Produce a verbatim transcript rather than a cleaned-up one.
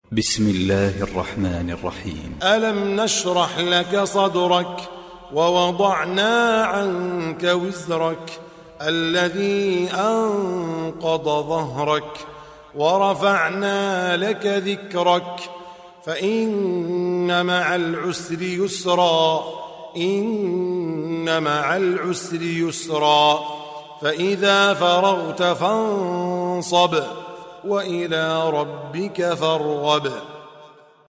بسم الله الرحمن الرحيم. ألم نشرح لك صدرك ووضعنا عنك وزرك الذي أنقض ظهرك ورفعنا لك ذكرك فإن مع العسر يسرا إن مع العسر يسرا فإذا فرغت فانصب وإلى ربك فارغب.